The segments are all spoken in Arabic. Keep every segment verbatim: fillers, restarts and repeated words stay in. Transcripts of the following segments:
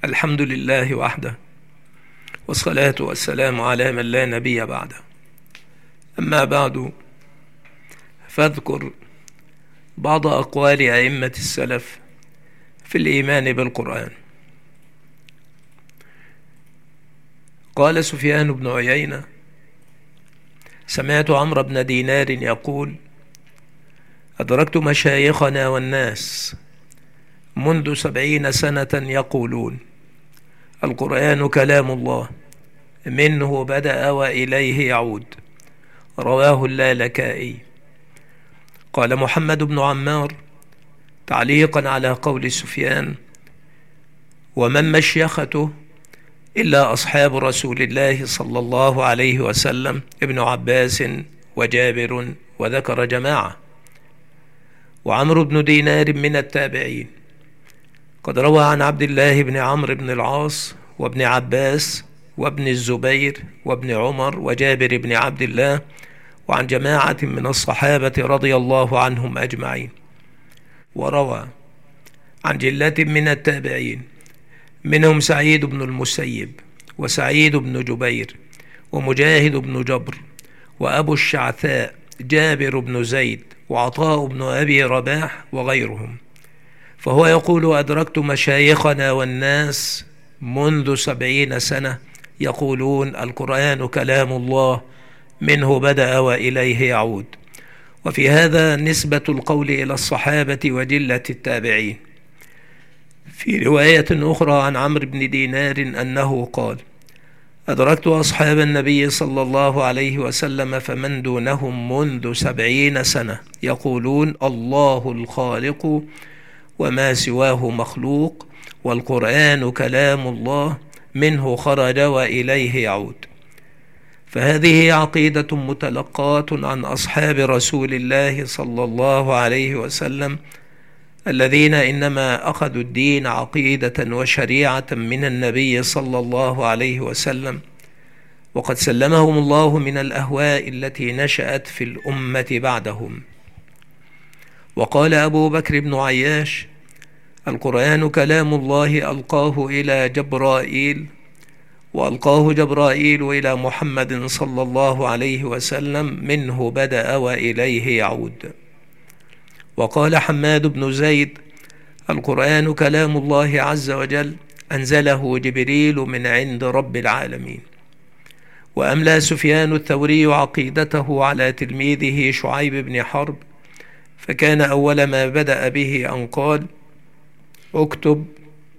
الحمد لله وحده، والصلاة والسلام على من لا نبي بعده. أما بعد، فاذكر بعض أقوال أئمة السلف في الإيمان بالقرآن. قال سفيان بن عيينة: سمعت عمرو بن دينار يقول: أدركت مشايخنا والناس منذ سبعين سنة يقولون القرآن كلام الله، منه بدأ وإليه يعود. رواه اللالكائي. قال محمد بن عمار تعليقا على قول سفيان: ومن مشيخته إلا أصحاب رسول الله صلى الله عليه وسلم ابن عباس وجابر، وذكر جماعة. وعمرو بن دينار من التابعين، قد روى عن عبد الله بن عمرو بن العاص وابن عباس وابن الزبير وابن عمر وجابر بن عبد الله، وعن جماعة من الصحابة رضي الله عنهم أجمعين. وروى عن جلة من التابعين، منهم سعيد بن المسيب وسعيد بن جبير ومجاهد بن جبر وأبو الشعثاء جابر بن زيد وعطاء بن أبي رباح وغيرهم. فهو يقول: أدركت مشايخنا والناس منذ سبعين سنة يقولون القرآن كلام الله، منه بدأ وإليه يعود. وفي هذا نسبة القول إلى الصحابة وجلة التابعين. في رواية أخرى عن عمرو بن دينار أنه قال: أدركت أصحاب النبي صلى الله عليه وسلم فمن دونهم منذ سبعين سنة يقولون الله الخالق وما سواه مخلوق، والقرآن كلام الله، منه خرج وإليه يعود. فهذه عقيدة متلقاة عن أصحاب رسول الله صلى الله عليه وسلم، الذين إنما أخذوا الدين عقيدة وشريعة من النبي صلى الله عليه وسلم، وقد سلمهم الله من الأهواء التي نشأت في الأمة بعدهم. وقال أبو بكر بن عياش: القرآن كلام الله ألقاه إلى جبرائيل، وألقاه جبرائيل إلى محمد صلى الله عليه وسلم، منه بدأ وإليه يعود. وقال حماد بن زيد: القرآن كلام الله عز وجل، أنزله جبريل من عند رب العالمين. وأملى سفيان الثوري عقيدته على تلميذه شعيب بن حرب، فكان أول ما بدأ به أن قال: اكتب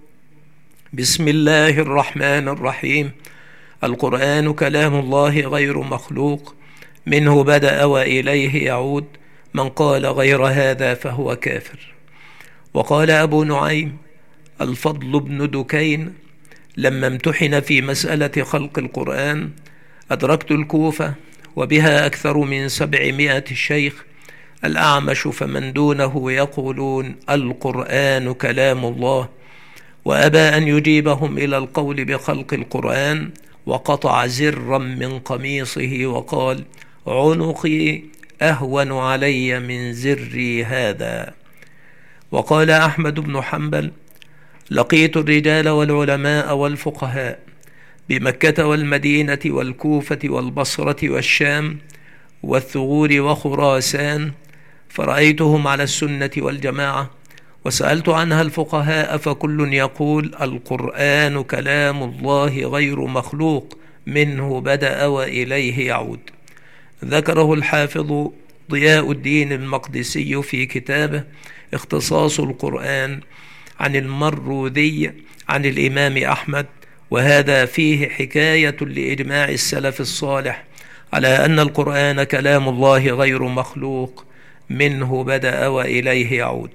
بسم الله الرحمن الرحيم، القرآن كلام الله غير مخلوق، منه بدأ وإليه يعود، من قال غير هذا فهو كافر. وقال أبو نعيم الفضل بن دكين لما امتحن في مسألة خلق القرآن: أدركت الكوفة وبها أكثر من سبعمائة شيخ، الأعمش فمن دونه يقولون القرآن كلام الله، وأبى أن يجيبهم إلى القول بخلق القرآن، وقطع زرا من قميصه وقال: عنقي أهون علي من زري هذا. وقال أحمد بن حنبل: لقيت الرجال والعلماء والفقهاء بمكة والمدينة والكوفة والبصرة والشام والثغور وخراسان، فرأيتهم على السنة والجماعة، وسألت عنها الفقهاء فكل يقول القرآن كلام الله غير مخلوق، منه بدأ وإليه يعود. ذكره الحافظ ضياء الدين المقدسي في كتابه اختصاص القرآن عن المروذي عن الإمام أحمد، وهذا فيه حكاية لإجماع السلف الصالح على أن القرآن كلام الله غير مخلوق، منه بدأ وإليه يعود.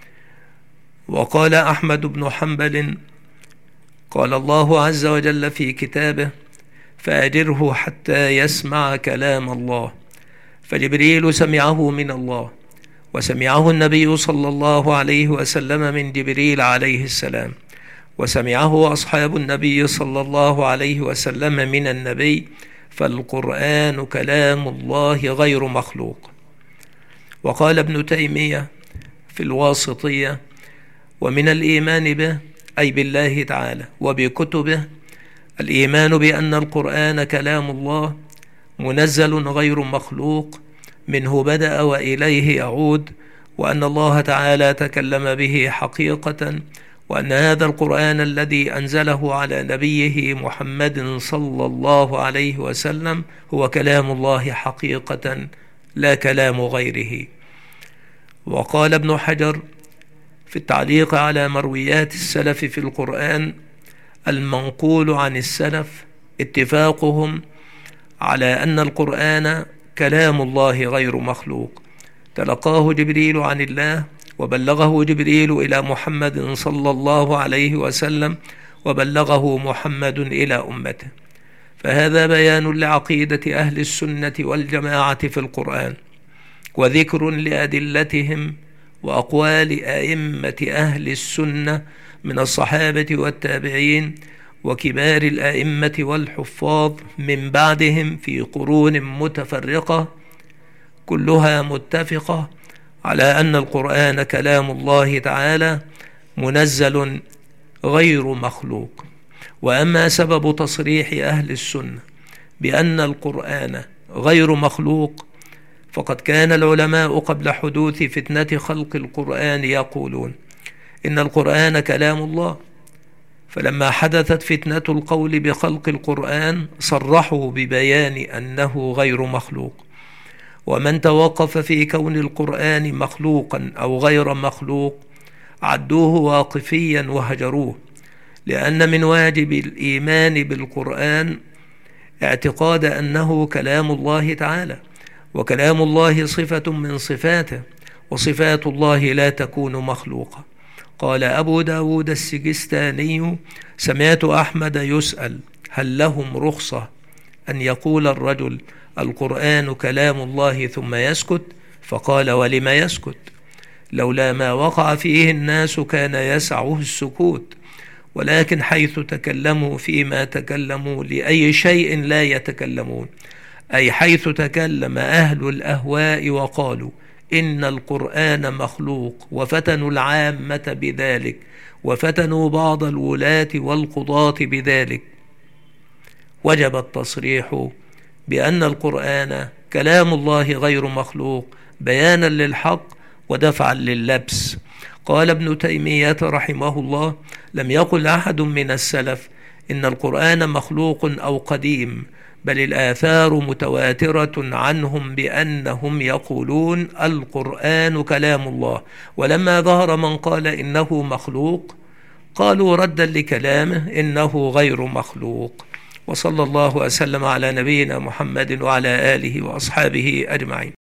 وقال أحمد بن حنبل: قال الله عز وجل في كتابه: فأجره حتى يسمع كلام الله. فجبريل سمعه من الله، وسمعه النبي صلى الله عليه وسلم من جبريل عليه السلام، وسمعه أصحاب النبي صلى الله عليه وسلم من النبي، فالقرآن كلام الله غير مخلوق. وقال ابن تيمية في الواسطية: ومن الإيمان به أي بالله تعالى وبكتبه، الإيمان بأن القرآن كلام الله منزل غير مخلوق، منه بدأ وإليه يعود، وأن الله تعالى تكلم به حقيقة، وأن هذا القرآن الذي أنزله على نبيه محمد صلى الله عليه وسلم هو كلام الله حقيقة لا كلام غيره. وقال ابن حجر في التعليق على مرويات السلف في القرآن: المنقول عن السلف اتفاقهم على أن القرآن كلام الله غير مخلوق، تلقاه جبريل عن الله، وبلغه جبريل إلى محمد صلى الله عليه وسلم، وبلغه محمد إلى أمته. فهذا بيان لعقيدة أهل السنة والجماعة في القرآن، وذكر لأدلتهم وأقوال أئمة أهل السنة من الصحابة والتابعين وكبار الأئمة والحفاظ من بعدهم في قرون متفرقة، كلها متفقة على أن القرآن كلام الله تعالى منزل غير مخلوق. وأما سبب تصريح أهل السنة بأن القرآن غير مخلوق، فقد كان العلماء قبل حدوث فتنة خلق القرآن يقولون إن القرآن كلام الله، فلما حدثت فتنة القول بخلق القرآن صرحوا ببيان أنه غير مخلوق. ومن توقف في كون القرآن مخلوقا أو غير مخلوق عدوه واقفيا وهجروه، لأن من واجب الإيمان بالقرآن اعتقاد أنه كلام الله تعالى، وكلام الله صفة من صفاته، وصفات الله لا تكون مخلوقة. قال أبو داود السجستاني: سمعت أحمد يسأل هل لهم رخصة أن يقول الرجل القرآن كلام الله ثم يسكت؟ فقال: ولم يسكت؟ لولا ما وقع فيه الناس كان يسعه السكوت، ولكن حيث تكلموا فيما تكلموا لأي شيء لا يتكلمون، أي حيث تكلم أهل الأهواء وقالوا إن القرآن مخلوق وفتنوا العامة بذلك، وفتنوا بعض الولاة والقضاة بذلك، وجب التصريح بأن القرآن كلام الله غير مخلوق بيانا للحق ودفعا لللبس. قال ابن تيمية رحمه الله: لم يقل أحد من السلف إن القرآن مخلوق أو قديم، بل الآثار متواترة عنهم بأنهم يقولون القرآن كلام الله. ولما ظهر من قال إنه مخلوق قالوا ردا لكلامه إنه غير مخلوق. وصلى الله وسلم على نبينا محمد وعلى آله وأصحابه أجمعين.